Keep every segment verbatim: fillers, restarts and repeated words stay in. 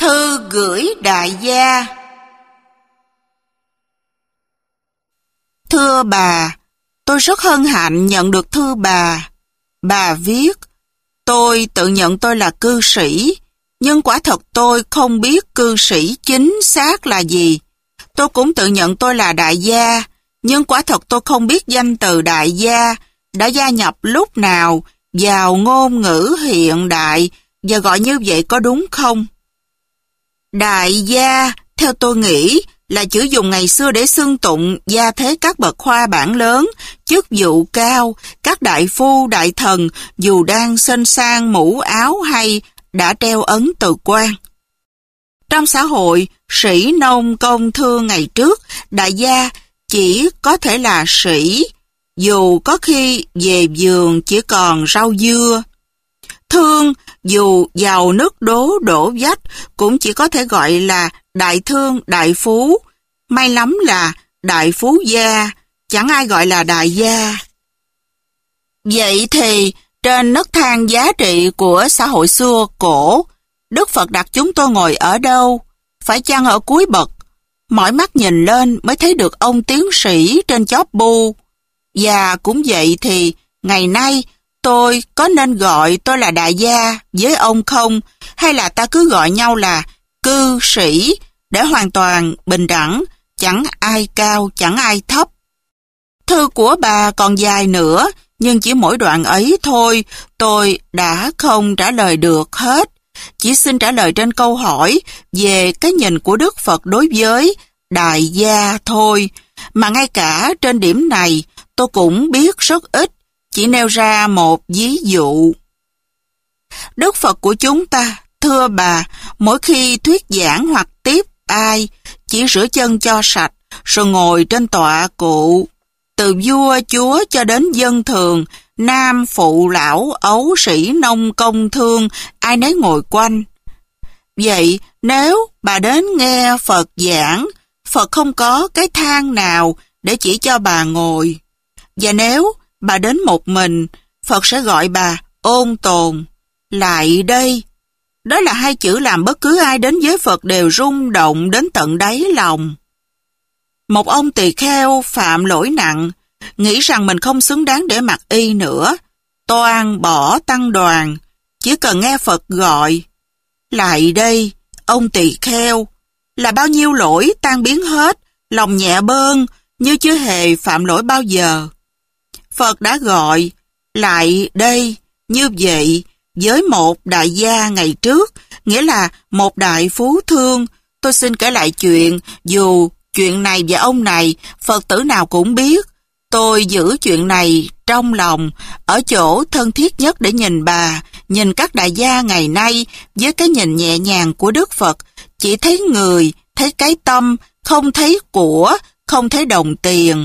Thư gửi đại gia. Thưa bà, tôi rất hân hạnh nhận được thư bà. Bà viết, tôi tự nhận tôi là cư sĩ, nhưng quả thật tôi không biết cư sĩ chính xác là gì. Tôi cũng tự nhận tôi là đại gia, nhưng quả thật tôi không biết danh từ đại gia đã gia nhập lúc nào vào ngôn ngữ hiện đại và gọi như vậy có đúng không? Đại gia, theo tôi nghĩ, là chữ dùng ngày xưa để xưng tụng gia thế các bậc khoa bản lớn, chức vụ cao, các đại phu, đại thần, dù đang xinh sang mũ áo hay đã treo ấn từ quan. Trong xã hội, sĩ nông công thương ngày trước, đại gia chỉ có thể là sĩ, dù có khi về vườn chỉ còn rau dưa. Thương, dù giàu nứt đố đổ vách, cũng chỉ có thể gọi là đại thương, đại phú. May lắm là đại phú gia, chẳng ai gọi là đại gia. Vậy thì, trên nấc thang giá trị của xã hội xưa cổ, Đức Phật đặt chúng tôi ngồi ở đâu? Phải chăng ở cuối bậc? Mỏi mắt nhìn lên mới thấy được ông tiến sĩ trên chóp bu. Và cũng vậy thì, ngày nay, tôi có nên gọi tôi là đại gia với ông không? Hay là ta cứ gọi nhau là cư sĩ để hoàn toàn bình đẳng, chẳng ai cao, chẳng ai thấp? Thư của bà còn dài nữa, nhưng chỉ mỗi đoạn ấy thôi, tôi đã không trả lời được hết. Chỉ xin trả lời trên câu hỏi về cái nhìn của Đức Phật đối với đại gia thôi. Mà ngay cả trên điểm này, tôi cũng biết rất ít, chỉ nêu ra một ví dụ. Đức Phật của chúng ta, thưa bà, mỗi khi thuyết giảng hoặc tiếp ai, chỉ rửa chân cho sạch, rồi ngồi trên tọa cụ. Từ vua chúa cho đến dân thường, nam phụ lão ấu sĩ nông công thương, ai nấy ngồi quanh. Vậy nếu bà đến nghe Phật giảng, Phật không có cái thang nào để chỉ cho bà ngồi. Và nếu bà đến một mình, Phật sẽ gọi bà ôn tồn, lại đây. Đó là hai chữ làm bất cứ ai đến với Phật đều rung động đến tận đáy lòng. Một ông tỳ kheo phạm lỗi nặng, nghĩ rằng mình không xứng đáng để mặc y nữa, toan bỏ tăng đoàn, chỉ cần nghe Phật gọi. Lại đây, ông tỳ kheo, là bao nhiêu lỗi tan biến hết, lòng nhẹ bơn, như chưa hề phạm lỗi bao giờ. Phật đã gọi, lại đây, như vậy, với một đại gia ngày trước, nghĩa là một đại phú thương. Tôi xin kể lại chuyện, dù chuyện này và ông này, Phật tử nào cũng biết. Tôi giữ chuyện này trong lòng, ở chỗ thân thiết nhất để nhìn bà, nhìn các đại gia ngày nay, với cái nhìn nhẹ nhàng của Đức Phật, chỉ thấy người, thấy cái tâm, không thấy của, không thấy đồng tiền.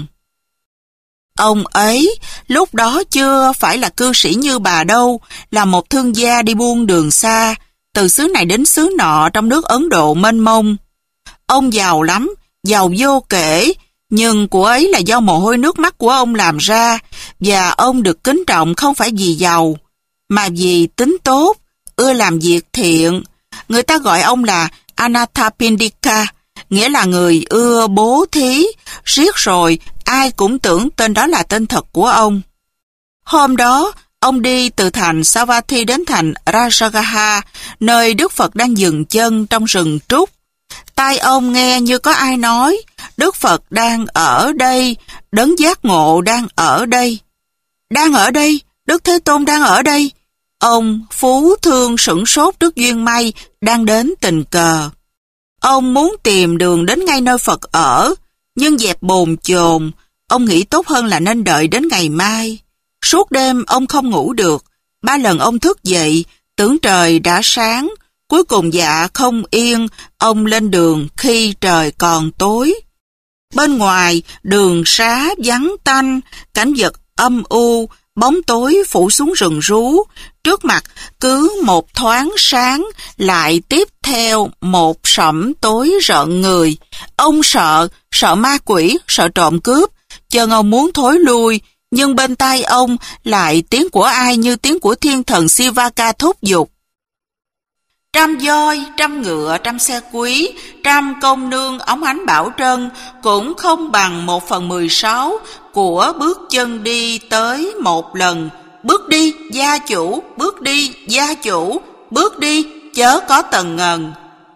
Ông ấy, lúc đó chưa phải là cư sĩ như bà đâu, là một thương gia đi buôn đường xa, từ xứ này đến xứ nọ trong nước Ấn Độ mênh mông. Ông giàu lắm, giàu vô kể, nhưng của ấy là do mồ hôi nước mắt của ông làm ra, và ông được kính trọng không phải vì giàu, mà vì tính tốt, ưa làm việc thiện. Người ta gọi ông là Anathapindika, nghĩa là người ưa bố thí, riết rồi ai cũng tưởng tên đó là tên thật của ông. Hôm đó, ông đi từ thành Savatthi đến thành Rajagaha, nơi Đức Phật đang dừng chân trong rừng trúc. Tai ông nghe như có ai nói, Đức Phật đang ở đây, đấng giác ngộ đang ở đây. Đang ở đây, Đức Thế Tôn đang ở đây. Ông phú thương sửng sốt trước duyên may, đang đến tình cờ. Ông muốn tìm đường đến ngay nơi Phật ở, nhưng dẹp bồn chồn, ông nghĩ tốt hơn là nên đợi đến ngày mai. Suốt đêm ông không ngủ được, ba lần ông thức dậy, tưởng trời đã sáng, cuối cùng dạ không yên, ông lên đường khi trời còn tối. Bên ngoài, đường xá vắng tanh, cảnh vật âm u, bóng tối phủ xuống rừng rú, trước mặt cứ một thoáng sáng, lại tiếp theo một sẫm tối rợn người. Ông sợ, sợ ma quỷ, sợ trộm cướp, chân ông muốn thối lui, nhưng bên tai ông lại tiếng của ai như tiếng của thiên thần Sivaka thúc giục. Trăm voi, trăm ngựa, trăm xe quý, trăm công nương óng ánh bảo trân cũng không bằng một phần mười sáu của bước chân đi tới một lần. Bước đi, gia chủ, bước đi, gia chủ, bước đi, chớ có tần ngần.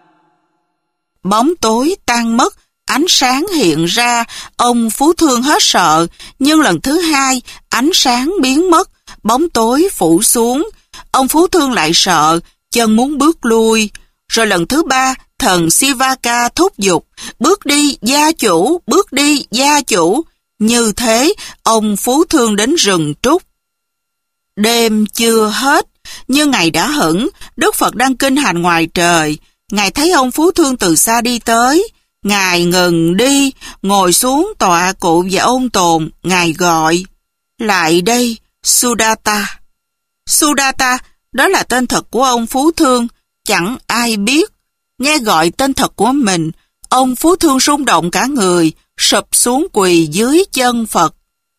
Bóng tối tan mất, ánh sáng hiện ra, ông Phú Thương hết sợ, nhưng lần thứ hai, ánh sáng biến mất, bóng tối phủ xuống. Ông Phú Thương lại sợ, chân muốn bước lui. Rồi lần thứ ba, thần Sivaka thúc giục, bước đi, gia chủ, bước đi, gia chủ. Như thế, ông Phú Thương đến rừng trúc. Đêm chưa hết, nhưng ngày đã hửng, Đức Phật đang kinh hành ngoài trời. Ngài thấy ông Phú Thương từ xa đi tới. Ngài ngừng đi, ngồi xuống tọa cụ và ôn tồn. Ngài gọi, lại đây, Sudatta. Sudatta, đó là tên thật của ông Phú Thương, chẳng ai biết. Nghe gọi tên thật của mình, ông Phú Thương rung động cả người, sụp xuống quỳ dưới chân Phật.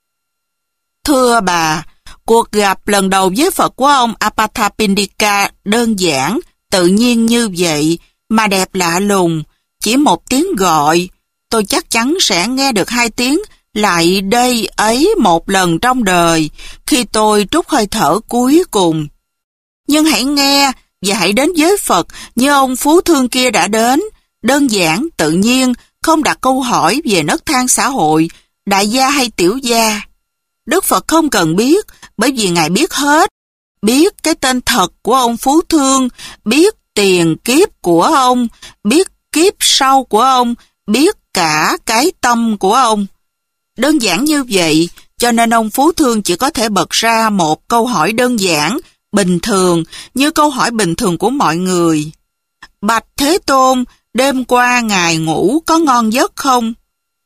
Thưa bà, cuộc gặp lần đầu với Phật của ông Apatapindika đơn giản, tự nhiên như vậy, mà đẹp lạ lùng. Chỉ một tiếng gọi, tôi chắc chắn sẽ nghe được hai tiếng lại đây ấy một lần trong đời, khi tôi trút hơi thở cuối cùng. Nhưng hãy nghe và hãy đến với Phật như ông Phú Thương kia đã đến, đơn giản, tự nhiên, không đặt câu hỏi về nấc thang xã hội, đại gia hay tiểu gia. Đức Phật không cần biết, bởi vì Ngài biết hết, biết cái tên thật của ông Phú Thương, biết tiền kiếp của ông, biết kiếp sau của ông, biết cả cái tâm của ông. Đơn giản như vậy, cho nên ông Phú Thương chỉ có thể bật ra một câu hỏi đơn giản, bình thường, như câu hỏi bình thường của mọi người. Bạch Thế Tôn, đêm qua Ngài ngủ có ngon giấc không?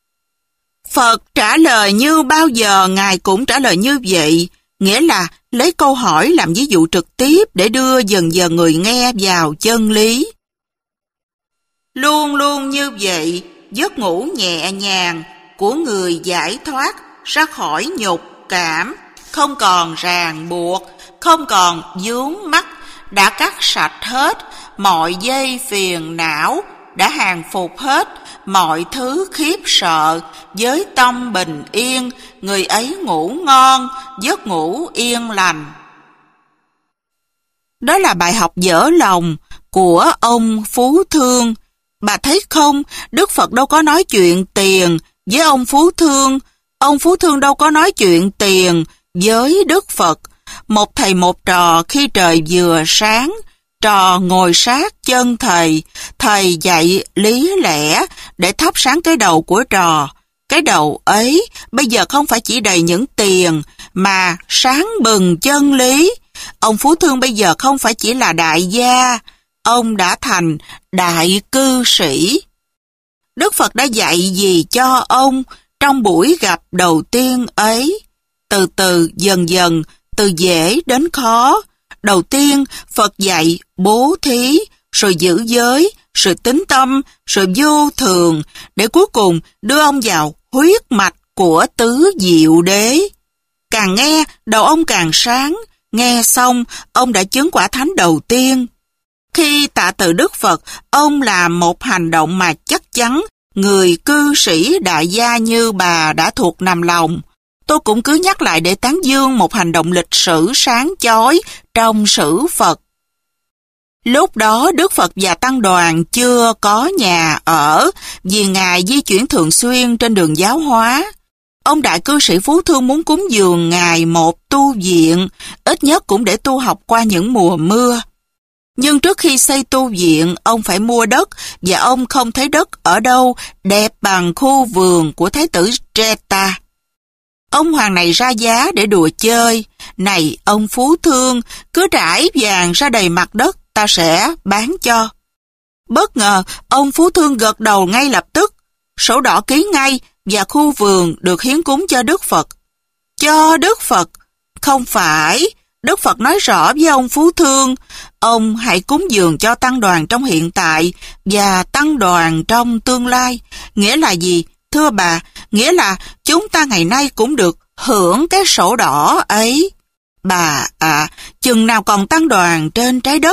Phật trả lời như bao giờ Ngài cũng trả lời như vậy, nghĩa là lấy câu hỏi làm ví dụ trực tiếp để đưa dần dần người nghe vào chân lý. Luôn luôn như vậy, giấc ngủ nhẹ nhàng của người giải thoát ra khỏi nhục cảm, không còn ràng buộc, không còn vướng mắc, đã cắt sạch hết mọi dây phiền não, đã hàng phục hết mọi thứ khiếp sợ, với tâm bình yên, người ấy ngủ ngon, giấc ngủ yên lành. Đó là bài học dở lòng của ông Phú Thương. Bà thấy không, Đức Phật đâu có nói chuyện tiền với ông Phú Thương, ông Phú Thương đâu có nói chuyện tiền với Đức Phật. Một thầy một trò khi trời vừa sáng, trò ngồi sát chân thầy, thầy dạy lý lẽ để thắp sáng cái đầu của trò. Cái đầu ấy bây giờ không phải chỉ đầy những tiền, mà sáng bừng chân lý. Ông Phú Thương bây giờ không phải chỉ là đại gia, ông đã thành đại cư sĩ. Đức Phật đã dạy gì cho ông trong buổi gặp đầu tiên ấy? Từ từ, dần dần, từ dễ đến khó. Đầu tiên, Phật dạy bố thí, rồi giữ giới, rồi tín tâm, rồi vô thường, để cuối cùng đưa ông vào huyết mạch của tứ diệu đế. Càng nghe, đầu ông càng sáng. Nghe xong, ông đã chứng quả thánh đầu tiên. Khi tạ từ Đức Phật, ông làm một hành động mà chắc chắn người cư sĩ đại gia như bà đã thuộc nằm lòng. Tôi cũng cứ nhắc lại để tán dương một hành động lịch sử sáng chói trong sử Phật. Lúc đó Đức Phật và Tăng đoàn chưa có nhà ở vì Ngài di chuyển thường xuyên trên đường giáo hóa. Ông đại cư sĩ Phú Thương muốn cúng dường Ngài một tu viện, ít nhất cũng để tu học qua những mùa mưa. Nhưng trước khi xây tu viện, ông phải mua đất, và ông không thấy đất ở đâu đẹp bằng khu vườn của Thái tử Treta. Ông hoàng này ra giá để đùa chơi. Này ông Phú Thương, cứ trải vàng ra đầy mặt đất, ta sẽ bán cho. Bất ngờ, ông Phú Thương gật đầu ngay lập tức. Sổ đỏ ký ngay, và khu vườn được hiến cúng cho Đức Phật. Cho Đức Phật? Không phải. Đức Phật nói rõ với ông Phú Thương, ông hãy cúng dường cho tăng đoàn trong hiện tại và tăng đoàn trong tương lai. Nghĩa là gì? Thưa bà, nghĩa là chúng ta ngày nay cũng được hưởng cái sổ đỏ ấy. Bà à, chừng nào còn tăng đoàn trên trái đất,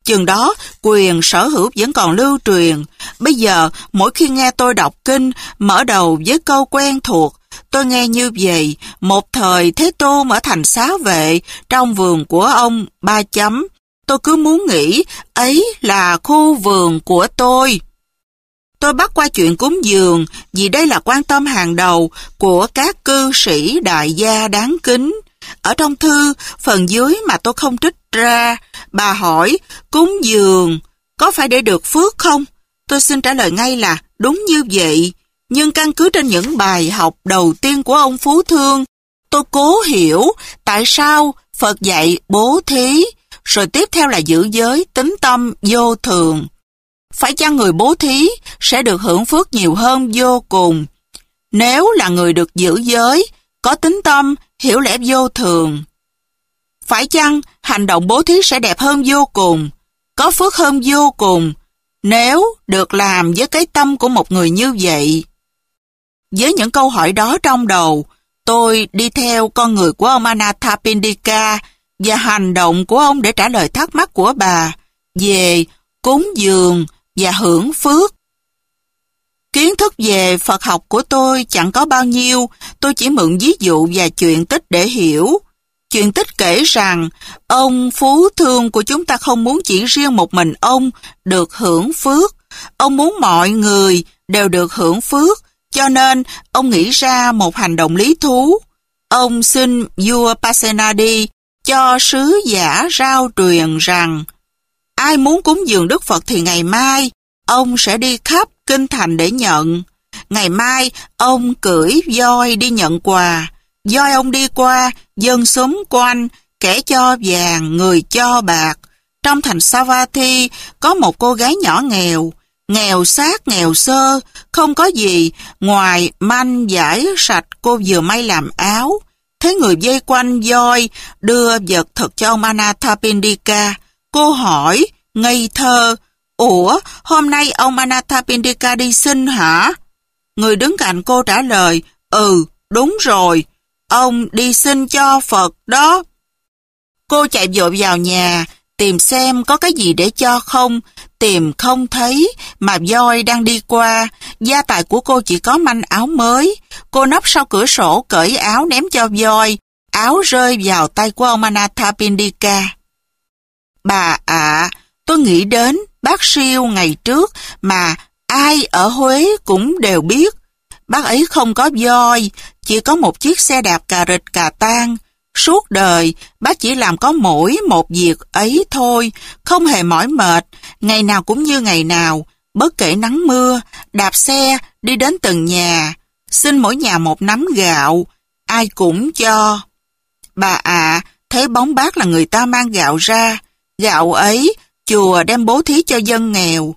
Chừng đó, quyền sở hữu vẫn còn lưu truyền. Bây giờ, mỗi khi nghe tôi đọc kinh, mở đầu với câu quen thuộc, tôi nghe như vậy: một thời Thế Tôn ở thành Xá Vệ, trong vườn của ông, ba chấm. Tôi cứ muốn nghĩ, ấy là khu vườn của tôi. Tôi bắt qua chuyện cúng dường, vì đây là quan tâm hàng đầu của các cư sĩ đại gia đáng kính. Ở trong thư, phần dưới mà tôi không trích ra, bà hỏi, cúng dường có phải để được phước không? Tôi xin trả lời ngay là đúng như vậy. Nhưng căn cứ trên những bài học đầu tiên của ông Phú Thương, tôi cố hiểu tại sao Phật dạy bố thí, rồi tiếp theo là giữ giới, tín tâm, vô thường. Phải chăng người bố thí sẽ được hưởng phước nhiều hơn vô cùng? Nếu là người được giữ giới, có tín tâm, hiểu lẽ vô thường. Phải chăng hành động bố thí sẽ đẹp hơn vô cùng, có phước hơn vô cùng, nếu được làm với cái tâm của một người như vậy? Với những câu hỏi đó trong đầu, tôi đi theo con người của ông Anathapindika và hành động của ông để trả lời thắc mắc của bà về cúng dường và hưởng phước. Kiến thức về Phật học của tôi chẳng có bao nhiêu, tôi chỉ mượn ví dụ và chuyện tích để hiểu. Chuyện tích kể rằng, ông Phú Thương của chúng ta không muốn chỉ riêng một mình ông được hưởng phước. Ông muốn mọi người đều được hưởng phước, cho nên ông nghĩ ra một hành động lý thú. Ông xin vua Pasenadi cho sứ giả rao truyền rằng, ai muốn cúng dường Đức Phật thì ngày mai ông sẽ đi khắp kinh thành để nhận. Ngày mai ông cưỡi voi đi nhận quà. Voi ông đi qua, dân xúm quanh, kẻ cho vàng, người cho bạc. Trong thành Savatthi có một cô gái nhỏ nghèo, nghèo xác nghèo sơ, không có gì ngoài manh vải sạch cô vừa may làm áo. Thấy người vây quanh voi đưa vật thực cho ông Anathapindika. Cô hỏi, ngây thơ, ủa, hôm nay ông Anathapindika đi xin hả? Người đứng cạnh cô trả lời, ừ, đúng rồi, ông đi xin cho Phật đó. Cô chạy vội vào nhà, tìm xem có cái gì để cho không, tìm không thấy, mà voi đang đi qua, gia tài của cô chỉ có manh áo mới. Cô nấp sau cửa sổ cởi áo ném cho voi, áo rơi vào tay của ông Anathapindika. Bà ạ, à, tôi nghĩ đến bác Siêu ngày trước mà ai ở Huế cũng đều biết. Bác ấy không có voi, chỉ có một chiếc xe đạp cà rịch cà tang. Suốt đời, bác chỉ làm có mỗi một việc ấy thôi, không hề mỏi mệt, ngày nào cũng như ngày nào, bất kể nắng mưa, đạp xe đi đến từng nhà, xin mỗi nhà một nắm gạo, ai cũng cho. Bà ạ, à, thấy bóng bác là người ta mang gạo ra, gạo ấy chùa đem bố thí cho dân nghèo.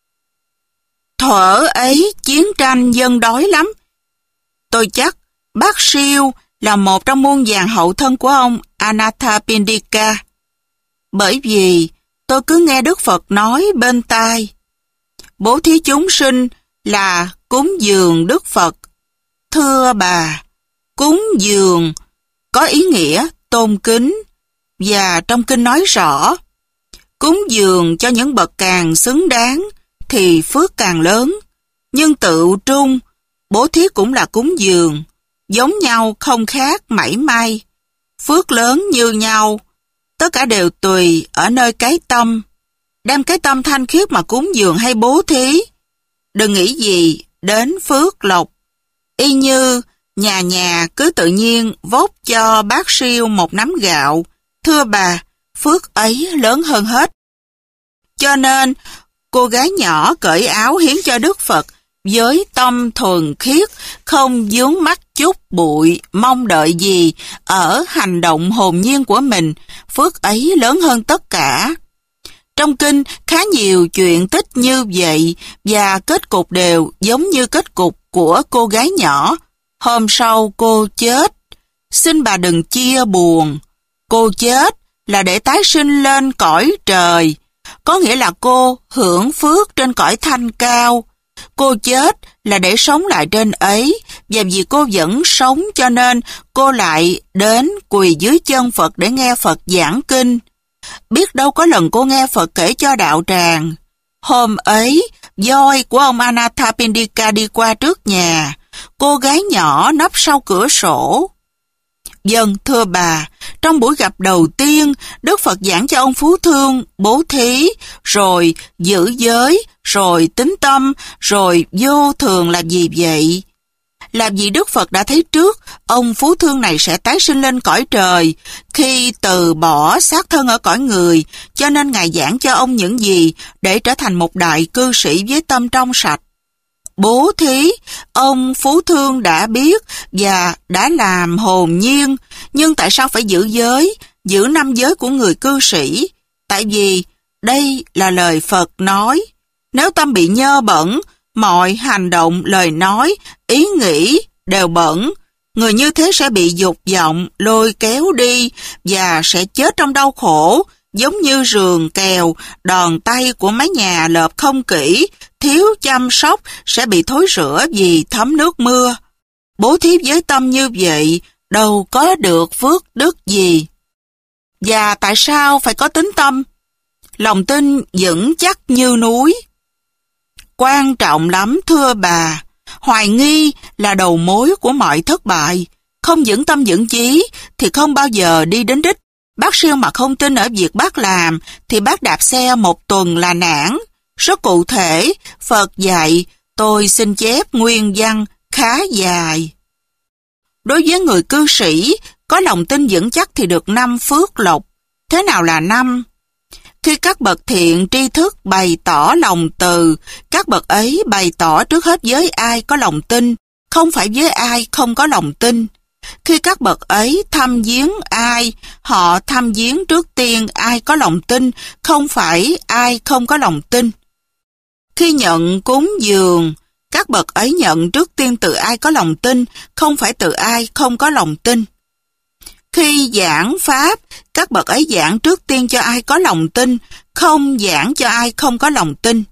Thuở ấy chiến tranh dân đói lắm. Tôi chắc bác Siêu là một trong muôn vàn hậu thân của ông Anathapindika. Bởi vì tôi cứ nghe Đức Phật nói bên tai, bố thí chúng sinh là cúng dường Đức Phật. Thưa bà, cúng dường có ý nghĩa tôn kính, và trong kinh nói rõ, cúng dường cho những bậc càng xứng đáng thì phước càng lớn. Nhưng tự trung, bố thí cũng là cúng dường, giống nhau không khác mảy may. Phước lớn như nhau, tất cả đều tùy ở nơi cái tâm. Đem cái tâm thanh khiết mà cúng dường hay bố thí, đừng nghĩ gì đến phước lộc. Y như nhà nhà cứ tự nhiên vốt cho bác Siêu một nắm gạo, thưa bà, phước ấy lớn hơn hết. Cho nên, cô gái nhỏ cởi áo hiến cho Đức Phật với tâm thuần khiết, không vướng mắc chút bụi, mong đợi gì ở hành động hồn nhiên của mình, phước ấy lớn hơn tất cả. Trong kinh khá nhiều chuyện tích như vậy, và kết cục đều giống như kết cục của cô gái nhỏ. Hôm sau cô chết, xin bà đừng chia buồn. Cô chết là để tái sinh lên cõi trời, có nghĩa là cô hưởng phước trên cõi thanh cao. Cô chết là để sống lại trên ấy, và vì cô vẫn sống cho nên cô lại đến quỳ dưới chân Phật để nghe Phật giảng kinh. biết đâu có lần cô nghe Phật kể cho đạo tràng. Hôm ấy, voi của ông Anathapindika đi qua trước nhà, cô gái nhỏ nấp sau cửa sổ. Vâng, thưa bà, trong buổi gặp đầu tiên, Đức Phật giảng cho ông Phú Thương bố thí, rồi giữ giới, rồi tín tâm, rồi vô thường là gì vậy? Là vì Đức Phật đã thấy trước, ông Phú Thương này sẽ tái sinh lên cõi trời khi từ bỏ xác thân ở cõi người, cho nên Ngài giảng cho ông những gì để trở thành một đại cư sĩ với tâm trong sạch. Bố thí, ông Phú Thương đã biết và đã làm hồn nhiên, nhưng tại sao phải giữ giới, giữ năm giới của người cư sĩ? Tại vì đây là lời Phật nói. Nếu tâm bị nhơ bẩn, mọi hành động, lời nói, ý nghĩ đều bẩn. Người như thế sẽ bị dục vọng lôi kéo đi và sẽ chết trong đau khổ, giống như rườn kèo, đòn tay của mấy nhà lợp không kỹ, thiếu chăm sóc sẽ bị thối rữa vì thấm nước mưa. Bố thí với tâm như vậy, đâu có được phước đức gì. Và tại sao phải có tín tâm? Lòng tin vững chắc như núi. Quan trọng lắm thưa bà. Hoài nghi là đầu mối của mọi thất bại. Không vững tâm vững chí thì không bao giờ đi đến đích. Bác siêu mà không tin ở việc bác làm thì bác đạp xe một tuần là nản. Rất cụ thể, Phật dạy, tôi xin chép nguyên văn khá dài. Đối với người cư sĩ, có lòng tin vững chắc thì được năm phước lộc. Thế nào là năm? Khi các bậc thiện tri thức bày tỏ lòng từ, các bậc ấy bày tỏ trước hết với ai có lòng tin, không phải với ai không có lòng tin. Khi các bậc ấy thăm viếng ai, họ thăm viếng trước tiên ai có lòng tin, không phải ai không có lòng tin. Khi nhận cúng dường, các bậc ấy nhận trước tiên từ ai có lòng tin, không phải từ ai không có lòng tin. Khi giảng Pháp, các bậc ấy giảng trước tiên cho ai có lòng tin, không giảng cho ai không có lòng tin.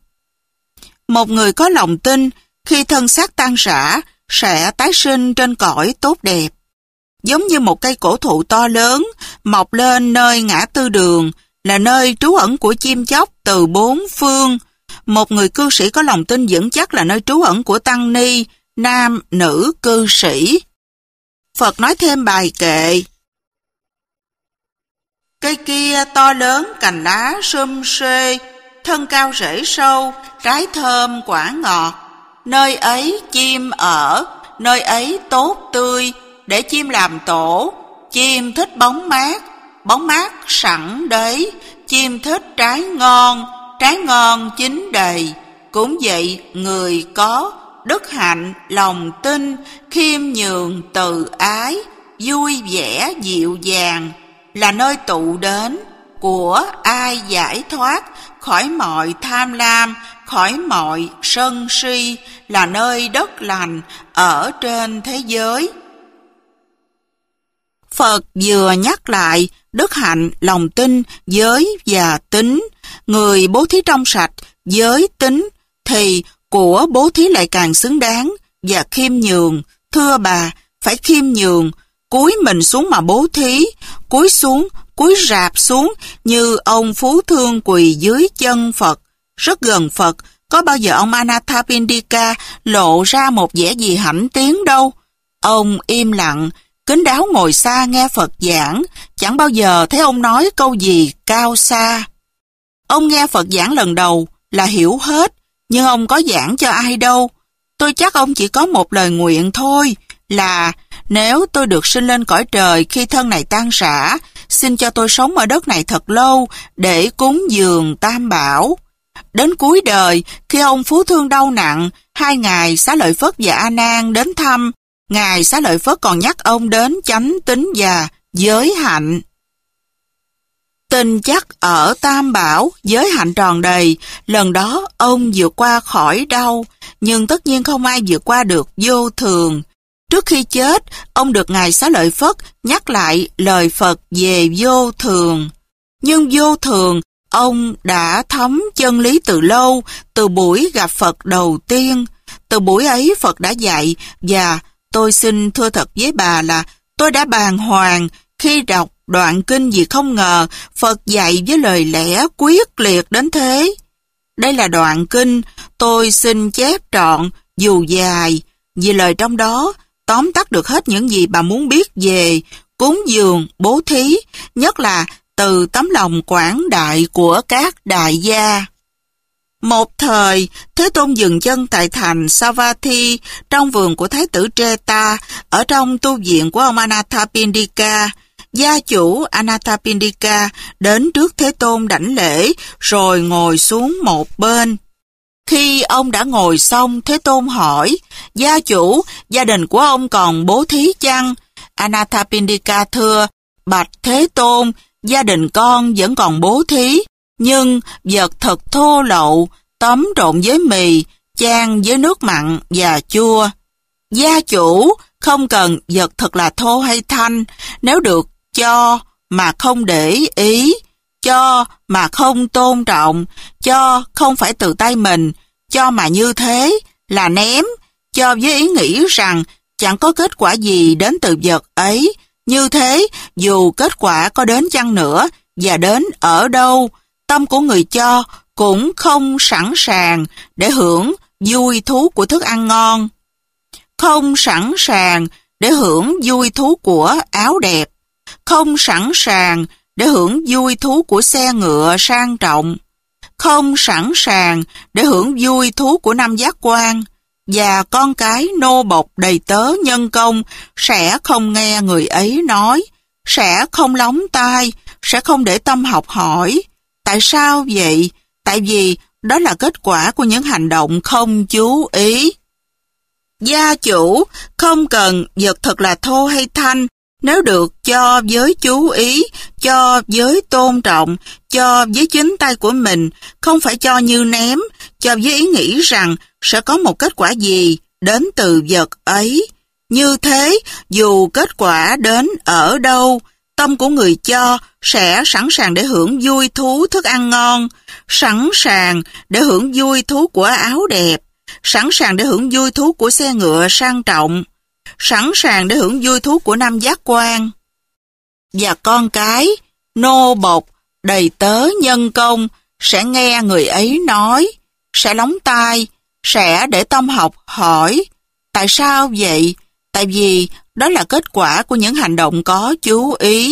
Một người có lòng tin, khi thân xác tan rã, sẽ tái sinh trên cõi tốt đẹp. Giống như một cây cổ thụ to lớn, mọc lên nơi ngã tư đường, là nơi trú ẩn của chim chóc từ bốn phương. Một người cư sĩ có lòng tin vững chắc là nơi trú ẩn của tăng ni, nam, nữ cư sĩ. Phật nói thêm bài kệ. Cây kia to lớn, cành lá sum xuê, thân cao rễ sâu, trái thơm quả ngọt. Nơi ấy chim ở, nơi ấy tốt tươi, để chim làm tổ. Chim thích bóng mát, bóng mát sẵn đấy. Chim thích trái ngon, trái ngon chín đầy. Cũng vậy, người có đức hạnh, lòng tin, khiêm nhường, từ ái, vui vẻ, dịu dàng, là nơi tụ đến của ai giải thoát khỏi mọi tham lam, khỏi mọi sân si, là nơi đất lành ở trên thế giới. Phật vừa nhắc lại đức hạnh, lòng tin, giới và tính. Người bố thí trong sạch, giới tính, thì của bố thí lại càng xứng đáng và khiêm nhường. Thưa bà, phải khiêm nhường, cúi mình xuống mà bố thí, cúi xuống, cúi rạp xuống như ông Phú Thương quỳ dưới chân Phật, rất gần Phật. Có bao giờ ông Anathapindika lộ ra một vẻ gì hãnh tiếng đâu. Ông im lặng, kín đáo ngồi xa nghe Phật giảng, chẳng bao giờ thấy ông nói câu gì cao xa. Ông nghe Phật giảng lần đầu là hiểu hết, nhưng ông có giảng cho ai đâu. Tôi chắc ông chỉ có một lời nguyện thôi, là nếu tôi được sinh lên cõi trời khi thân này tan rã, xin cho tôi sống ở đất này thật lâu để cúng dường Tam Bảo. Đến cuối đời, khi ông Phú Thương đau nặng, hai ngài Xá Lợi Phất và A Nan đến thăm. Ngài Xá Lợi Phất còn nhắc ông đến chánh tín và giới hạnh. Tin chắc ở Tam Bảo, giới hạnh tròn đầy, lần đó ông vượt qua khỏi đau, nhưng tất nhiên không ai vượt qua được vô thường. Trước khi chết, ông được Ngài Xá Lợi Phất nhắc lại lời Phật về vô thường. Nhưng vô thường, ông đã thấm chân lý từ lâu, từ buổi gặp Phật đầu tiên. Từ buổi ấy Phật đã dạy, và tôi xin thưa thật với bà là tôi đã bàng hoàng khi đọc đoạn kinh vì không ngờ Phật dạy với lời lẽ quyết liệt đến thế. Đây là đoạn kinh, tôi xin chép trọn, dù dài, vì lời trong đó tóm tắt được hết những gì bà muốn biết về cúng dường, bố thí, nhất là từ tấm lòng quảng đại của các đại gia. Một thời, Thế Tôn dừng chân tại thành Savatthi trong vườn của Thái tử Treta, ở trong tu viện của ông Anathapindika. Gia chủ Anathapindika đến trước Thế Tôn đảnh lễ rồi ngồi xuống một bên. Khi ông đã ngồi xong, Thế Tôn hỏi, gia chủ, gia đình của ông còn bố thí chăng? Anathapindika thưa, bạch Thế Tôn, gia đình con vẫn còn bố thí, nhưng vật thật thô lậu, tấm trộn với mì, chan với nước mặn và chua. Gia chủ không cần vật thật là thô hay thanh, nếu được cho mà không để ý, cho mà không tôn trọng, cho không phải từ tay mình, cho mà như thế là ném, cho với ý nghĩ rằng chẳng có kết quả gì đến từ vật ấy. Như thế, dù kết quả có đến chăng nữa và đến ở đâu, tâm của người cho cũng không sẵn sàng để hưởng vui thú của thức ăn ngon, không sẵn sàng để hưởng vui thú của áo đẹp, không sẵn sàng để hưởng vui thú của xe ngựa sang trọng, không sẵn sàng để hưởng vui thú của năm giác quan, và con cái nô bộc đầy tớ nhân công sẽ không nghe người ấy nói, sẽ không lóng tai, sẽ không để tâm học hỏi. Tại sao vậy? Tại vì đó là kết quả của những hành động không chú ý. Gia chủ không cần vật thật là thô hay thanh, nếu được cho với chú ý, cho với tôn trọng, cho với chính tay của mình, không phải cho như ném, cho với ý nghĩ rằng sẽ có một kết quả gì đến từ vật ấy. Như thế, dù kết quả đến ở đâu, tâm của người cho sẽ sẵn sàng để hưởng vui thú thức ăn ngon, sẵn sàng để hưởng vui thú của áo đẹp, sẵn sàng để hưởng vui thú của xe ngựa sang trọng, sẵn sàng để hưởng vui thú của năm giác quan. Và con cái, nô bộc, đầy tớ nhân công sẽ nghe người ấy nói, sẽ lóng tai, sẽ để tâm học hỏi. Tại sao vậy? Tại vì đó là kết quả của những hành động có chú ý.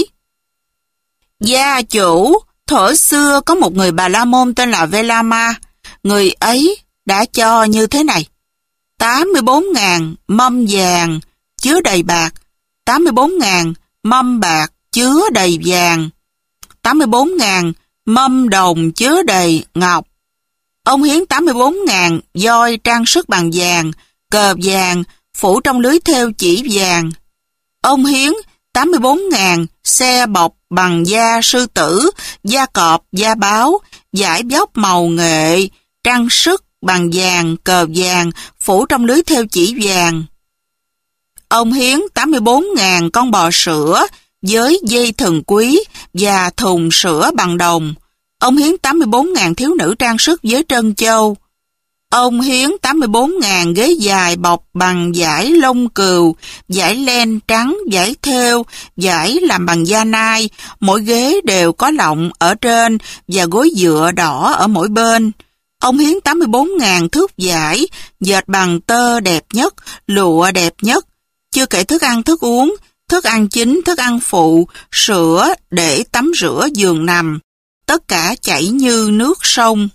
Gia chủ, thuở xưa có một người Bà La Môn tên là Velama. Người ấy đã cho như thế này: tám mươi bốn nghìn mâm vàng chứa đầy bạc, tám mươi bốn nghìn mâm bạc chứa đầy vàng, tám mươi bốn nghìn mâm đồng chứa đầy ngọc. Ông hiến tám mươi bốn nghìn voi trang sức bằng vàng, cờ vàng phủ trong lưới thêu chỉ vàng. Ông hiến tám mươi bốn nghìn xe bọc bằng da sư tử, da cọp, da báo, vải vóc màu nghệ, trang sức bằng vàng, cờ vàng phủ trong lưới thêu chỉ vàng. Ông hiến tám mươi bốn nghìn con bò sữa với dây thừng quý và thùng sữa bằng đồng. Ông hiến tám mươi bốn nghìn thiếu nữ trang sức với trân châu. Ông hiến tám mươi bốn nghìn ghế dài bọc bằng vải lông cừu, vải len trắng, vải thêu, vải làm bằng da nai, mỗi ghế đều có lọng ở trên và gối dựa đỏ ở mỗi bên. Ông hiến tám mươi bốn nghìn thước vải, dệt bằng tơ đẹp nhất, lụa đẹp nhất, chưa kể thức ăn thức uống, thức ăn chính, thức ăn phụ, sữa để tắm rửa giường nằm, tất cả chảy như nước sông.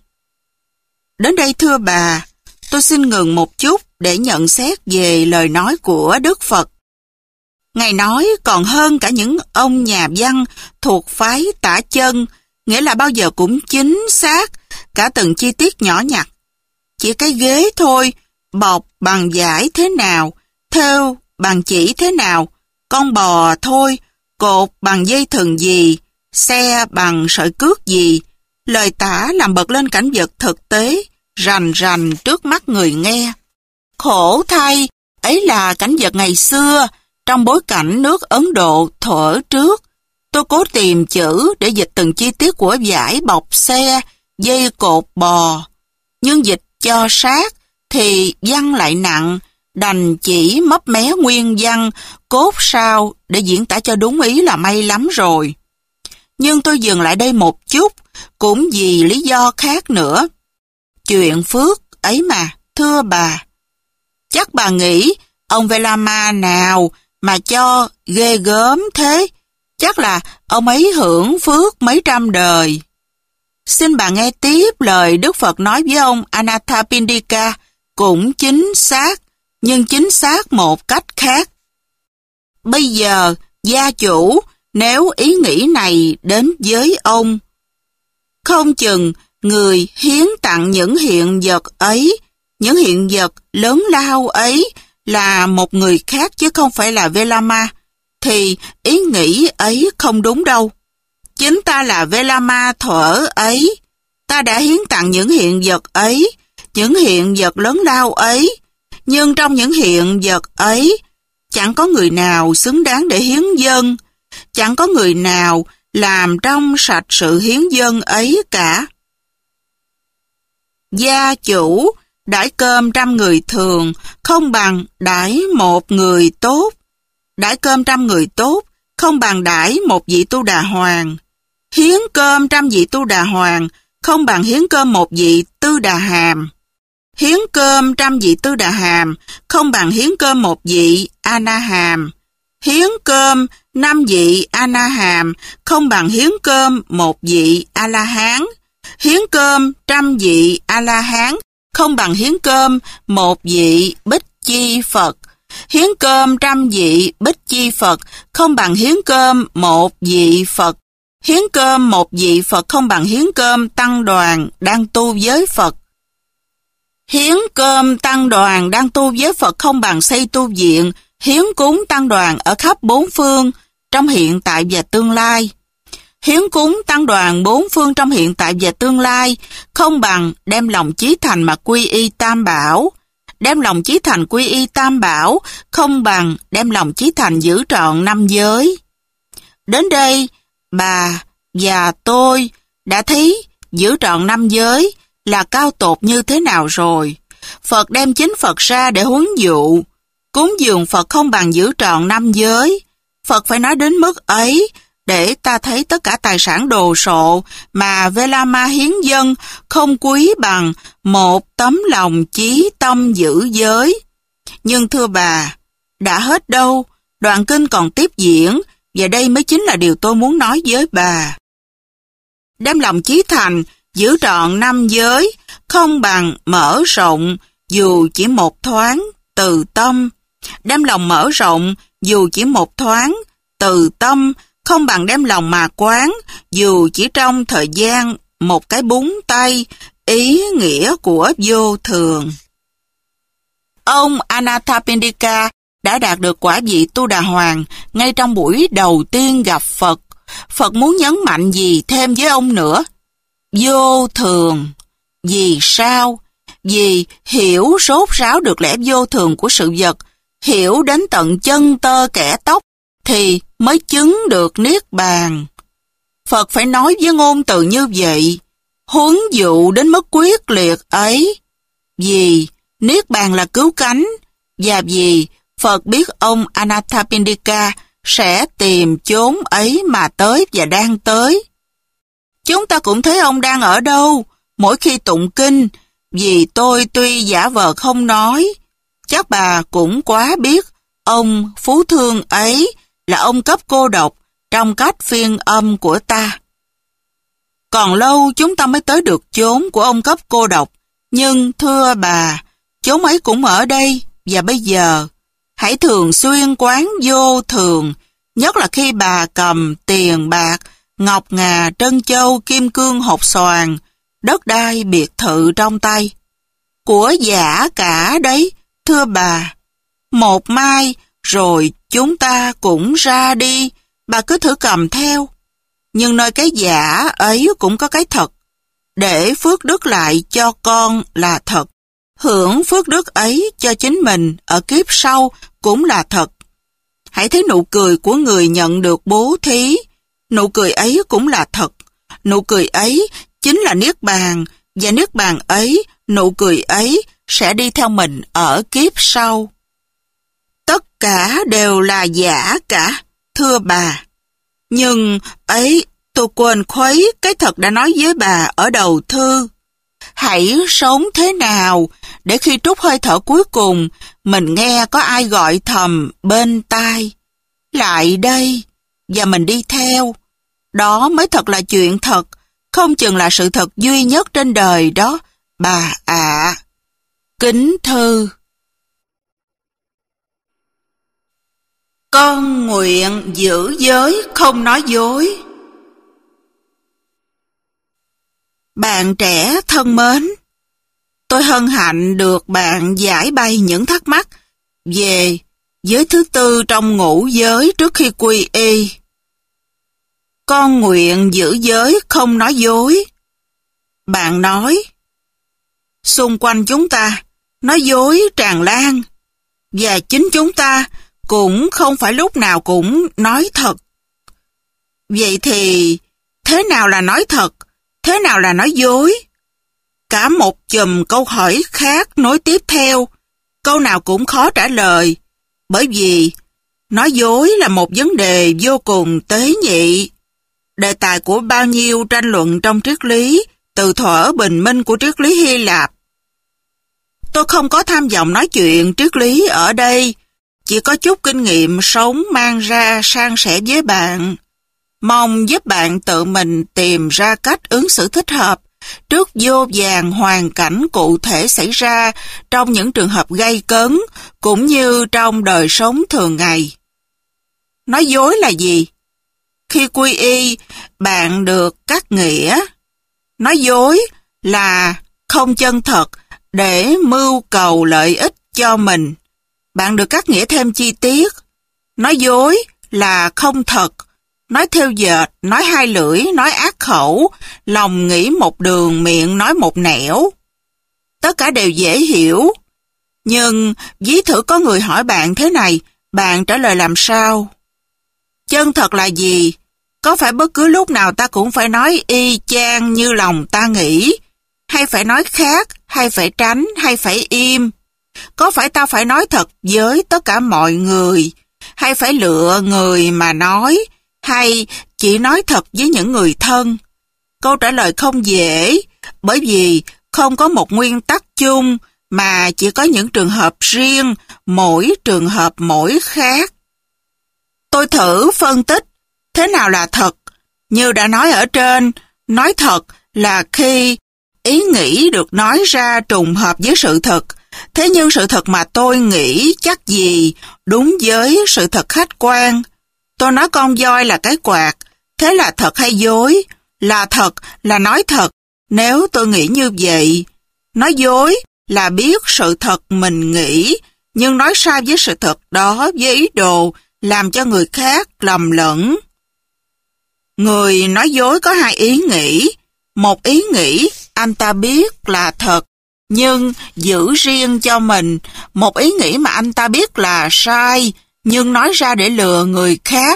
Đến đây thưa bà, tôi xin ngừng một chút để nhận xét về lời nói của Đức Phật. Ngài nói còn hơn cả những ông nhà văn thuộc phái Tả Chân, nghĩa là bao giờ cũng chính xác, cả từng chi tiết nhỏ nhặt. Chỉ cái ghế thôi, bọc bằng vải thế nào, thêu bằng chỉ thế nào, con bò thôi, cột bằng dây thừng gì, xe bằng sợi cước gì. Lời tả làm bật lên cảnh vật thực tế, rành rành trước mắt người nghe. Khổ thay, ấy là cảnh vật ngày xưa, trong bối cảnh nước Ấn Độ thuở trước. Tôi cố tìm chữ để dịch từng chi tiết của vải bọc xe, dây cột bò. Nhưng dịch cho sát thì văn lại nặng, Đành chỉ mấp mé nguyên văn, cốt sao để diễn tả cho đúng ý là may lắm rồi. Nhưng tôi dừng lại đây một chút, cũng vì lý do khác nữa. Chuyện phước ấy mà, thưa bà. Chắc bà nghĩ ông Velama nào mà cho ghê gớm thế? Chắc là ông ấy hưởng phước mấy trăm đời. Xin bà nghe tiếp lời Đức Phật nói với ông Anathapindika, cũng chính xác, nhưng chính xác một cách khác. Bây giờ, gia chủ, nếu ý nghĩ này đến với ông, không chừng người hiến tặng những hiện vật ấy, những hiện vật lớn lao ấy là một người khác chứ không phải là Velama, thì ý nghĩ ấy không đúng đâu. Chính ta là Velama thuở ấy, ta đã hiến tặng những hiện vật ấy, những hiện vật lớn lao ấy, nhưng trong những hiện vật ấy, chẳng có người nào xứng đáng để hiến dâng, chẳng có người nào làm trong sạch sự hiến dâng ấy cả. Gia chủ đãi cơm trăm người thường không bằng đãi một người tốt. Đãi cơm trăm người tốt không bằng đãi một vị Tu Đà Hoàng. Hiến cơm trăm vị Tu Đà Hoàng không bằng hiến cơm một vị Tư Đà Hàm. Hiến cơm trăm vị Tư Đà Hàm không bằng hiến cơm một vị A Na Hàm. Hiến cơm năm vị A Na Hàm không bằng hiến cơm một vị A La Hán. Hiến cơm trăm vị A La Hán không bằng hiến cơm một vị Bích Chi Phật. Hiến cơm trăm vị Bích Chi Phật không bằng hiến cơm một vị Phật. Hiến cơm một vị Phật không bằng hiến cơm tăng đoàn đang tu với Phật. Hiến cơm tăng đoàn đang tu với Phật không bằng xây tu viện, hiến cúng tăng đoàn ở khắp bốn phương, trong hiện tại và tương lai. Hiến cúng tăng đoàn bốn phương trong hiện tại và tương lai không bằng đem lòng chí thành mà quy y Tam Bảo. Đem lòng chí thành quy y Tam Bảo không bằng đem lòng chí thành giữ trọn năm giới. Đến đây, bà và tôi đã thấy giữ trọn năm giới là cao tột như thế nào rồi. Phật đem chính Phật ra để huấn dụ. Cúng dường Phật không bằng giữ trọn năm giới. Phật phải nói đến mức ấy để ta thấy tất cả tài sản đồ sộ mà Velama hiến dâng không quý bằng một tấm lòng chí tâm giữ giới. Nhưng thưa bà, đã hết đâu, đoạn kinh còn tiếp diễn, và đây mới chính là điều tôi muốn nói với bà. Đem lòng chí thành, giữ trọn năm giới, không bằng mở rộng dù chỉ một thoáng từ tâm. Đem lòng mở rộng dù chỉ một thoáng từ tâm, không bằng đem lòng mà quán dù chỉ trong thời gian một cái búng tay, ý nghĩa của vô thường. Ông Anathapindika đã đạt được quả vị Tu Đà Hoàng ngay trong buổi đầu tiên gặp Phật. Phật muốn nhấn mạnh gì thêm với ông nữa? Vô thường. Vì sao? Vì hiểu rốt ráo được lẽ vô thường của sự vật, hiểu đến tận chân tơ kẽ tóc, thì mới chứng được Niết Bàn. Phật phải nói với ngôn từ như vậy, huấn dụ đến mức quyết liệt ấy. Vì Niết Bàn là cứu cánh, và vì Phật biết ông Anathapindika sẽ tìm chốn ấy mà tới và đang tới. Chúng ta cũng thấy ông đang ở đâu mỗi khi tụng kinh, vì tôi tuy giả vờ không nói, chắc bà cũng quá biết ông Phú Thương ấy là ông cấp cô độc trong cách phiên âm của ta. Còn lâu chúng ta mới tới được chốn của ông cấp cô độc, nhưng thưa bà, chốn ấy cũng ở đây, và bây giờ, hãy thường xuyên quán vô thường, nhất là khi bà cầm tiền bạc, ngọc ngà, trân châu, kim cương, hột xoàn, đất đai, biệt thự trong tay. Của giả cả đấy, thưa bà. Một mai, rồi chúng ta cũng ra đi, bà cứ thử cầm theo. Nhưng nơi cái giả ấy cũng có cái thật. Để phước đức lại cho con là thật. Hưởng phước đức ấy cho chính mình ở kiếp sau cũng là thật. Hãy thấy nụ cười của người nhận được bố thí. Nụ cười ấy cũng là thật. Nụ cười ấy chính là Niết Bàn, và Niết Bàn ấy, nụ cười ấy sẽ đi theo mình ở kiếp sau. Tất cả đều là giả cả, thưa bà. Nhưng ấy, tôi quên khuấy cái thật đã nói với bà ở đầu thư. Hãy sống thế nào để khi trút hơi thở cuối cùng mình nghe có ai gọi thầm bên tai: lại đây, và mình đi theo. Đó mới thật là chuyện thật, không chừng là sự thật duy nhất trên đời đó, bà ạ. Kính thư. Con nguyện giữ giới không nói dối. Bạn trẻ thân mến, tôi hân hạnh được bạn giải bày những thắc mắc về giới thứ tư trong ngũ giới trước khi quy y. Con nguyện giữ giới không nói dối. Bạn nói, xung quanh chúng ta, nói dối tràn lan, và chính chúng ta cũng không phải lúc nào cũng nói thật. Vậy thì, thế nào là nói thật? Thế nào là nói dối? Cả một chùm câu hỏi khác nối tiếp theo, câu nào cũng khó trả lời, bởi vì nói dối là một vấn đề vô cùng tế nhị, đề tài của bao nhiêu tranh luận trong triết lý, từ thuở bình minh của triết lý Hy Lạp. Tôi không có tham vọng nói chuyện triết lý ở đây, chỉ có chút kinh nghiệm sống mang ra san sẻ với bạn. Mong giúp bạn tự mình tìm ra cách ứng xử thích hợp trước vô vàn hoàn cảnh cụ thể xảy ra trong những trường hợp gay cấn, cũng như trong đời sống thường ngày. Nói dối là gì? Khi quy y, bạn được cắt nghĩa. Nói dối là không chân thật để mưu cầu lợi ích cho mình. Bạn được cắt nghĩa thêm chi tiết. Nói dối là không thật, nói theo dệt, nói hai lưỡi, nói ác khẩu, lòng nghĩ một đường, miệng nói một nẻo. Tất cả đều dễ hiểu. Nhưng ví thử có người hỏi bạn thế này, bạn trả lời làm sao? Chân thật là gì? Có phải bất cứ lúc nào ta cũng phải nói y chang như lòng ta nghĩ? Hay phải nói khác? Hay phải tránh? Hay phải im? Có phải ta phải nói thật với tất cả mọi người? Hay phải lựa người mà nói? Hay chỉ nói thật với những người thân? Câu trả lời không dễ, bởi vì không có một nguyên tắc chung, mà chỉ có những trường hợp riêng, mỗi trường hợp mỗi khác. Tôi thử phân tích thế nào là thật. Như đã nói ở trên, nói thật là khi ý nghĩ được nói ra trùng hợp với sự thật. Thế nhưng sự thật mà tôi nghĩ chắc gì đúng với sự thật khách quan. Tôi nói con voi là cái quạt, thế là thật hay dối? Là thật, là nói thật, nếu tôi nghĩ như vậy. Nói dối là biết sự thật mình nghĩ, nhưng nói sai với sự thật đó với ý đồ làm cho người khác lầm lẫn. Người nói dối có hai ý nghĩ. Một ý nghĩ anh ta biết là thật, nhưng giữ riêng cho mình. Một ý nghĩ mà anh ta biết là sai, nhưng nói ra để lừa người khác.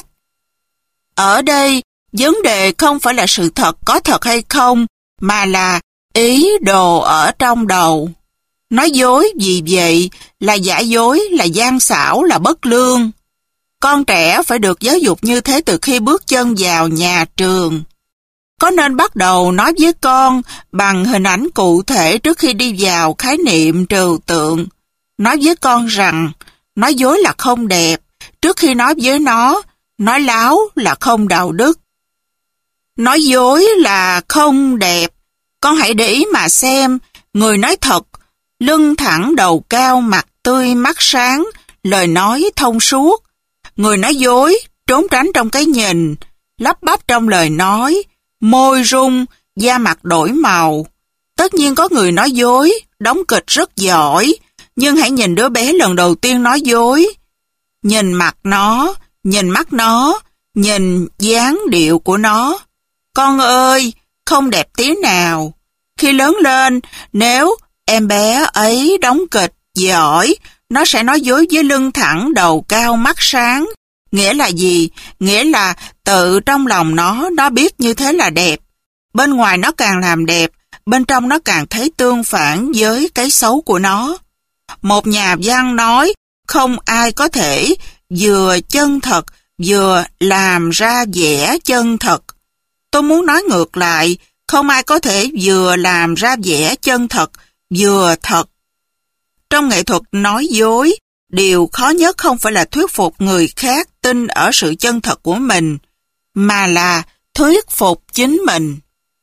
Ở đây, vấn đề không phải là sự thật có thật hay không, mà là ý đồ ở trong đầu. Nói dối vì vậy là giả dối, là gian xảo, là bất lương. Con trẻ phải được giáo dục như thế từ khi bước chân vào nhà trường. Có nên bắt đầu nói với con bằng hình ảnh cụ thể trước khi đi vào khái niệm trừu tượng. Nói với con rằng nói dối là không đẹp, trước khi nói với nó, nói láo là không đạo đức. Nói dối là không đẹp. Con hãy để ý mà xem, người nói thật, lưng thẳng đầu cao, mặt tươi, mắt sáng, lời nói thông suốt. Người nói dối, trốn tránh trong cái nhìn, lắp bắp trong lời nói, môi rung, da mặt đổi màu. Tất nhiên có người nói dối, đóng kịch rất giỏi, nhưng hãy nhìn đứa bé lần đầu tiên nói dối. Nhìn mặt nó, nhìn mắt nó, nhìn dáng điệu của nó. Con ơi, không đẹp tí nào. Khi lớn lên, nếu em bé ấy đóng kịch giỏi, nó sẽ nói dối với lưng thẳng, đầu cao, mắt sáng. Nghĩa là gì? Nghĩa là tự trong lòng nó, nó biết như thế là đẹp. Bên ngoài nó càng làm đẹp, bên trong nó càng thấy tương phản với cái xấu của nó. Một nhà văn nói, không ai có thể vừa chân thật vừa làm ra vẻ chân thật. Tôi muốn nói ngược lại, không ai có thể vừa làm ra vẻ chân thật vừa thật. Trong nghệ thuật nói dối, điều khó nhất không phải là thuyết phục người khác tin ở sự chân thật của mình, mà là thuyết phục chính mình.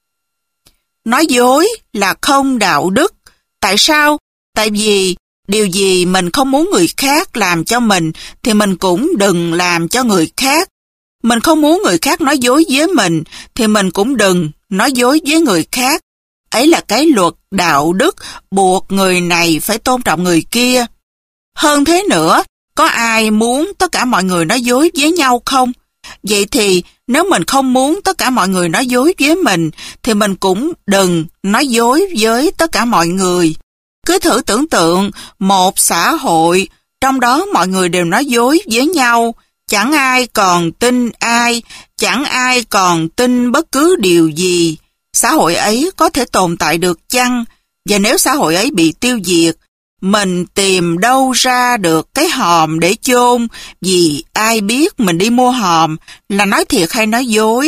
Nói dối là không đạo đức. Tại sao? Tại vì điều gì mình không muốn người khác làm cho mình thì mình cũng đừng làm cho người khác. Mình không muốn người khác nói dối với mình thì mình cũng đừng nói dối với người khác. Ấy là cái luật đạo đức buộc người này phải tôn trọng người kia. Hơn thế nữa, có ai muốn tất cả mọi người nói dối với nhau không? Vậy thì nếu mình không muốn tất cả mọi người nói dối với mình thì mình cũng đừng nói dối với tất cả mọi người. Cứ thử tưởng tượng một xã hội trong đó mọi người đều nói dối với nhau, chẳng ai còn tin ai, chẳng ai còn tin bất cứ điều gì. Xã hội ấy có thể tồn tại được chăng? Và nếu xã hội ấy bị tiêu diệt, mình tìm đâu ra được cái hòm để chôn, vì ai biết mình đi mua hòm là nói thiệt hay nói dối.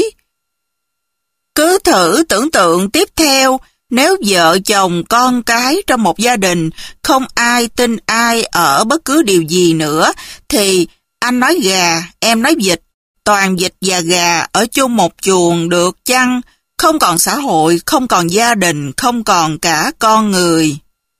Cứ thử tưởng tượng tiếp theo, nếu vợ chồng con cái trong một gia đình không ai tin ai ở bất cứ điều gì nữa, thì anh nói gà, em nói vịt, toàn vịt và gà ở chung một chuồng được chăng? Không còn xã hội, không còn gia đình, không còn cả con người.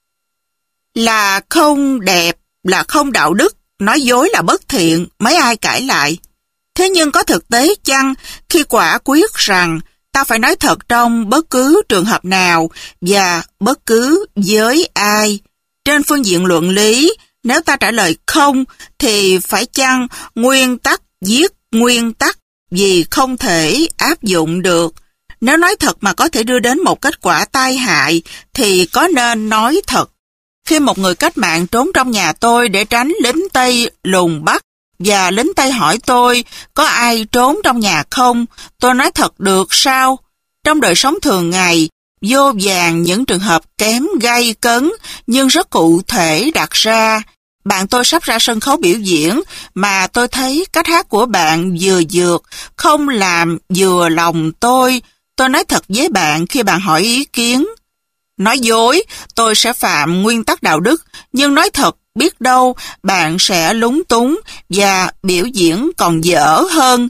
Là không đẹp, là không đạo đức, nói dối là bất thiện, mấy ai cãi lại. Thế nhưng có thực tế chăng khi quả quyết rằng ta phải nói thật trong bất cứ trường hợp nào và bất cứ với ai? Trên phương diện luận lý, nếu ta trả lời không thì phải chăng nguyên tắc giết nguyên tắc vì không thể áp dụng được? Nếu nói thật mà có thể đưa đến một kết quả tai hại thì có nên nói thật. Khi một người cách mạng trốn trong nhà tôi để tránh lính Tây lùng bắt và lính Tây hỏi tôi có ai trốn trong nhà không, tôi nói thật được sao? Trong đời sống thường ngày, vô vàn những trường hợp kém gay cấn nhưng rất cụ thể đặt ra. Bạn tôi sắp ra sân khấu biểu diễn mà tôi thấy cách hát của bạn vừa dược, không làm vừa lòng tôi. Tôi nói thật với bạn khi bạn hỏi ý kiến. Nói dối, tôi sẽ phạm nguyên tắc đạo đức, nhưng nói thật, biết đâu bạn sẽ lúng túng và biểu diễn còn dở hơn.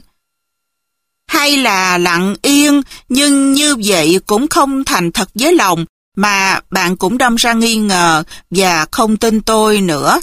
Hay là lặng yên, nhưng như vậy cũng không thành thật với lòng, mà bạn cũng đâm ra nghi ngờ và không tin tôi nữa.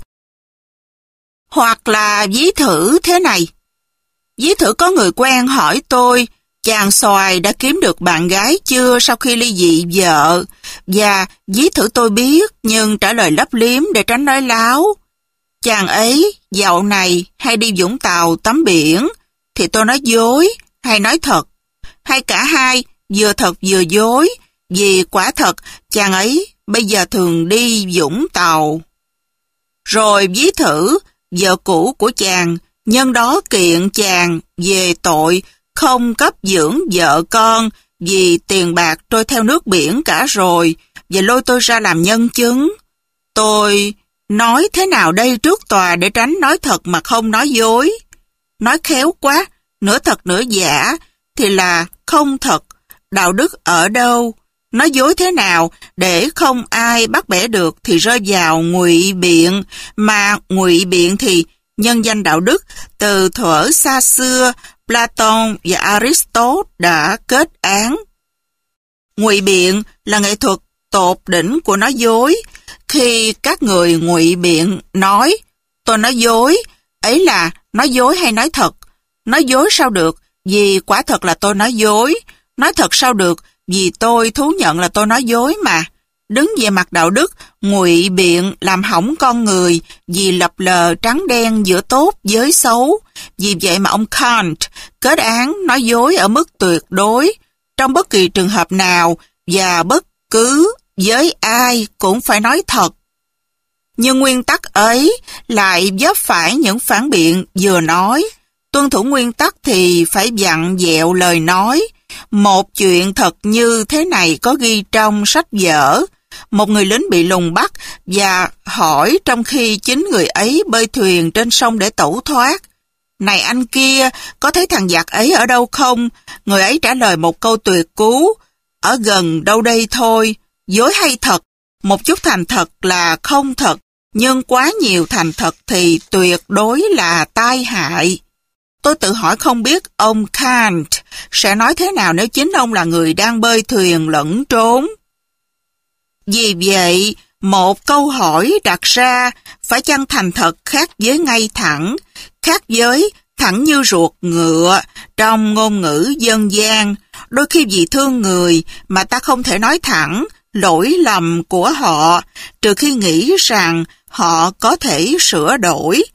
Hoặc là ví thử thế này. Ví thử có người quen hỏi tôi, chàng xoài đã kiếm được bạn gái chưa sau khi ly dị vợ? Và ví thử tôi biết, nhưng trả lời lấp liếm để tránh nói láo. Chàng ấy dạo này hay đi Vũng Tàu tắm biển, thì tôi nói dối hay nói thật? Hay cả hai, vừa thật vừa dối, vì quả thật chàng ấy bây giờ thường đi Vũng Tàu. Rồi ví thử, vợ cũ của chàng nhân đó kiện chàng về tội không cấp dưỡng vợ con vì tiền bạc trôi theo nước biển cả rồi, và lôi tôi ra làm nhân chứng. Tôi nói thế nào đây trước tòa để tránh nói thật mà không nói dối? Nói khéo quá, nửa thật nửa giả, thì là không thật. Đạo đức ở đâu? Nói dối thế nào để không ai bắt bẻ được thì rơi vào ngụy biện, mà ngụy biện thì nhân danh đạo đức từ thuở xa xưa Platon và Aristotle đã kết án. Ngụy biện là nghệ thuật tột đỉnh của nói dối. Khi các người ngụy biện nói tôi nói dối, ấy là nói dối hay nói thật? Nói dối sao được, vì quả thật là tôi nói dối. Nói thật sao được, vì tôi thú nhận là tôi nói dối mà. Đứng về mặt đạo đức, ngụy biện làm hỏng con người vì lập lờ trắng đen giữa tốt với xấu. Vì vậy mà ông Kant kết án nói dối ở mức tuyệt đối. Trong bất kỳ trường hợp nào và bất cứ với ai cũng phải nói thật. Nhưng nguyên tắc ấy lại vấp phải những phản biện vừa nói. Tuân thủ nguyên tắc thì phải vặn vẹo lời nói. Một chuyện thật như thế này có ghi trong sách vở. Một người lính bị lùng bắt và hỏi trong khi chính người ấy bơi thuyền trên sông để tẩu thoát. Này anh kia, có thấy thằng giặc ấy ở đâu không? Người ấy trả lời một câu tuyệt cú. Ở gần đâu đây thôi. Dối hay thật? Một chút thành thật là không thật, nhưng quá nhiều thành thật thì tuyệt đối là tai hại. Tôi tự hỏi không biết ông Kant sẽ nói thế nào nếu chính ông là người đang bơi thuyền lẫn trốn. Vì vậy, một câu hỏi đặt ra, phải chăng thành thật khác với ngay thẳng, khác với thẳng như ruột ngựa trong ngôn ngữ dân gian. Đôi khi vì thương người mà ta không thể nói thẳng lỗi lầm của họ, trừ khi nghĩ rằng họ có thể sửa đổi.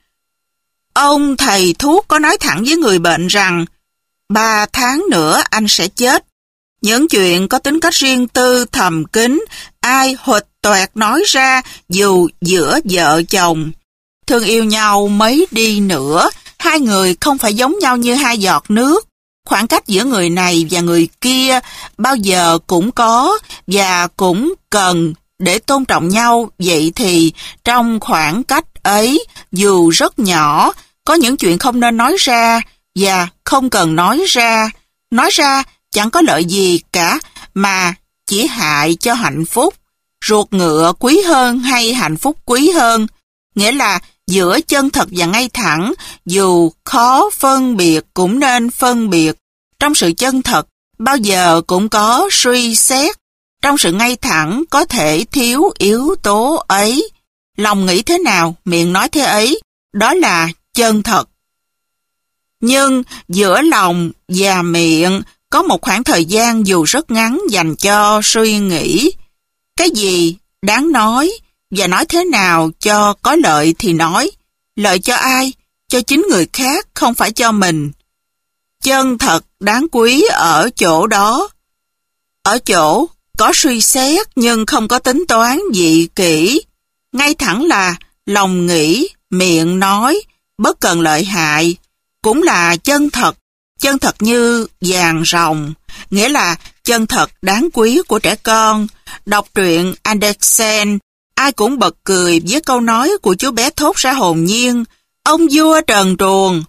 Ông thầy thuốc có nói thẳng với người bệnh rằng ba tháng nữa anh sẽ chết. Những chuyện có tính cách riêng tư thầm kín, ai huỵch toẹt nói ra dù giữa vợ chồng. Thương yêu nhau mấy đi nữa, hai người không phải giống nhau như hai giọt nước. Khoảng cách giữa người này và người kia bao giờ cũng có và cũng cần để tôn trọng nhau. Vậy thì trong khoảng cách ấy, dù rất nhỏ, có những chuyện không nên nói ra và không cần nói ra. Nói ra chẳng có lợi gì cả mà chỉ hại cho hạnh phúc. Ruột ngựa quý hơn hay hạnh phúc quý hơn? Nghĩa là giữa chân thật và ngay thẳng, dù khó phân biệt cũng nên phân biệt. Trong sự chân thật, bao giờ cũng có suy xét. Trong sự ngay thẳng có thể thiếu yếu tố ấy. Lòng nghĩ thế nào, miệng nói thế ấy. Đó là chân thật. Nhưng giữa lòng và miệng có một khoảng thời gian dù rất ngắn dành cho suy nghĩ. Cái gì đáng nói và nói thế nào cho có lợi thì nói. Lợi cho ai? Cho chính người khác, không phải cho mình. Chân thật đáng quý ở chỗ đó. Ở chỗ có suy xét nhưng không có tính toán dị kỷ. Ngay thẳng là lòng nghĩ, miệng nói, bất cần lợi hại. Cũng là chân thật. Chân thật như vàng ròng, nghĩa là chân thật đáng quý của trẻ con. Đọc truyện Andersen, ai cũng bật cười với câu nói của chú bé thốt ra hồn nhiên. Ông vua trần truồng.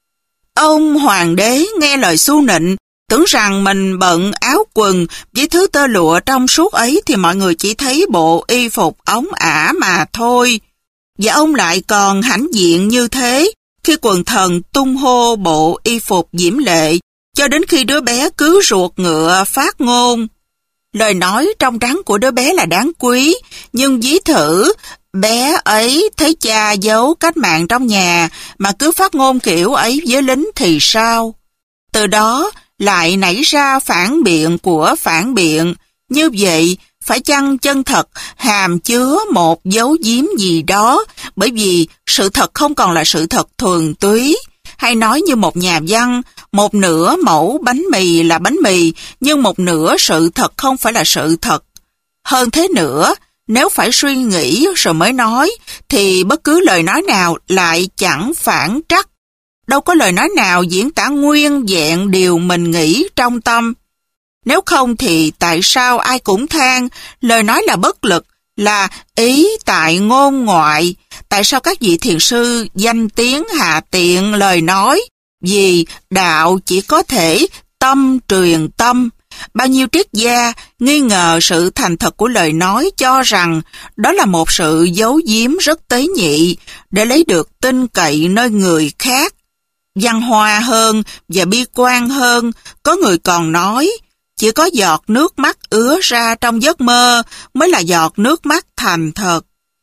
Ông hoàng đế nghe lời xu nịnh, tưởng rằng mình bận áo quần với thứ tơ lụa trong suốt ấy thì mọi người chỉ thấy bộ y phục ống ả mà thôi. Và ông lại còn hãnh diện như thế khi quần thần tung hô bộ y phục diễm lệ, cho đến khi đứa bé cứ ruột ngựa phát ngôn. Lời nói trong trắng của đứa bé là đáng quý, nhưng ví thử, bé ấy thấy cha giấu cách mạng trong nhà mà cứ phát ngôn kiểu ấy với lính thì sao? Từ đó lại nảy ra phản biện của phản biện. Như vậy, phải chăng chân thật hàm chứa một dấu giếm gì đó, bởi vì sự thật không còn là sự thật thuần túy. Hay nói như một nhà văn, một nửa mẫu bánh mì là bánh mì, nhưng một nửa sự thật không phải là sự thật. Hơn thế nữa, nếu phải suy nghĩ rồi mới nói, thì bất cứ lời nói nào lại chẳng phản trắc. Đâu có lời nói nào diễn tả nguyên vẹn điều mình nghĩ trong tâm. Nếu không thì tại sao ai cũng than lời nói là bất lực, là ý tại ngôn ngoại? Tại sao các vị thiền sư danh tiếng hạ tiện lời nói? Vì đạo chỉ có thể tâm truyền tâm. Bao nhiêu triết gia nghi ngờ sự thành thật của lời nói, cho rằng đó là một sự giấu giếm rất tế nhị để lấy được tin cậy nơi người khác. Văn hoa hơn và bi quan hơn, có người còn nói chỉ có giọt nước mắt ứa ra trong giấc mơ mới là giọt nước mắt thành thật.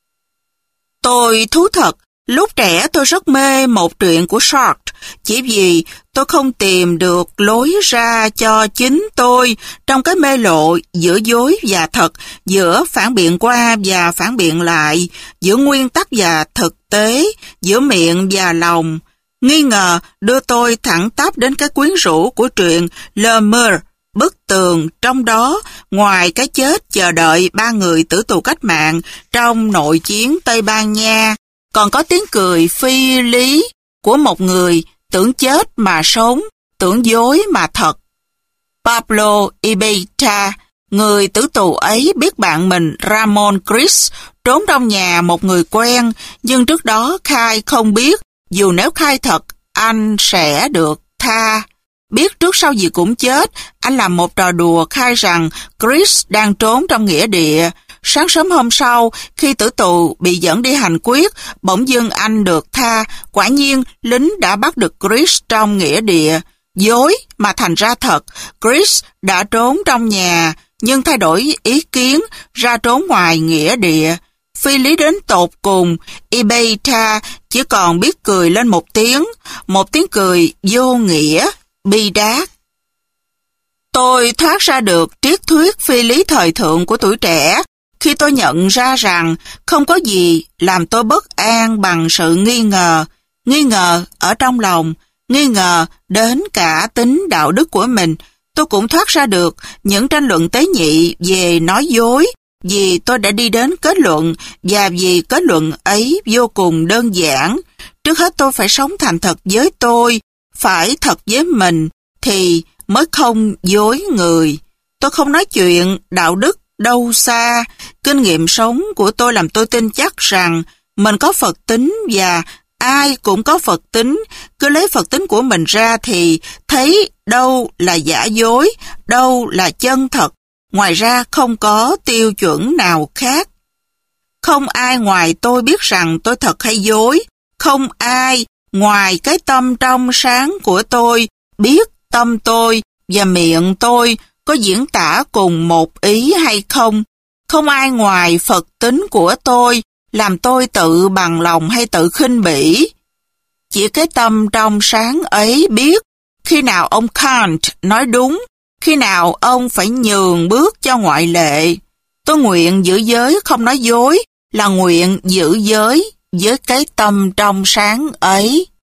Tôi thú thật, lúc trẻ tôi rất mê một truyện của Sartre, chỉ vì tôi không tìm được lối ra cho chính tôi trong cái mê lộ giữa dối và thật, giữa phản biện qua và phản biện lại, giữa nguyên tắc và thực tế, giữa miệng và lòng. Nghi ngờ đưa tôi thẳng tắp đến cái quyến rũ của truyện Le Mur, bức tường, trong đó, ngoài cái chết chờ đợi ba người tử tù cách mạng trong nội chiến Tây Ban Nha, còn có tiếng cười phi lý của một người tưởng chết mà sống, tưởng dối mà thật. Pablo Ibeita, người tử tù ấy biết bạn mình Ramon Cris trốn trong nhà một người quen, nhưng trước đó khai không biết, dù nếu khai thật, anh sẽ được tha. Biết trước sau gì cũng chết, anh làm một trò đùa khai rằng Chris đang trốn trong nghĩa địa. Sáng sớm hôm sau, khi tử tù bị dẫn đi hành quyết, bỗng dưng anh được tha. Quả nhiên, lính đã bắt được Chris trong nghĩa địa. Dối mà thành ra thật, Chris đã trốn trong nhà, nhưng thay đổi ý kiến, ra trốn ngoài nghĩa địa. Phi lý đến tột cùng, Ibeta chỉ còn biết cười lên một tiếng, một tiếng cười vô nghĩa, bi đát. Tôi thoát ra được triết thuyết phi lý thời thượng của tuổi trẻ, khi tôi nhận ra rằng không có gì làm tôi bất an bằng sự nghi ngờ, nghi ngờ ở trong lòng, nghi ngờ đến cả tính đạo đức của mình. Tôi cũng thoát ra được những tranh luận tế nhị về nói dối, vì tôi đã đi đến kết luận, và vì kết luận ấy vô cùng đơn giản. Trước hết tôi phải sống thành thật với tôi, phải thật với mình, thì mới không dối người. Tôi không nói chuyện đạo đức đâu xa. Kinh nghiệm sống của tôi làm tôi tin chắc rằng mình có Phật tính và ai cũng có Phật tính. Cứ lấy Phật tính của mình ra thì thấy đâu là giả dối, đâu là chân thật. Ngoài ra không có tiêu chuẩn nào khác. Không ai ngoài tôi biết rằng tôi thật hay dối. Không ai ngoài cái tâm trong sáng của tôi biết tâm tôi và miệng tôi có diễn tả cùng một ý hay không. Không ai ngoài Phật tính của tôi làm tôi tự bằng lòng hay tự khinh bỉ. Chỉ cái tâm trong sáng ấy biết khi nào ông Kant nói đúng, khi nào ông phải nhường bước cho ngoại lệ. Tôi nguyện giữ giới không nói dối, là nguyện giữ giới với cái tâm trong sáng ấy.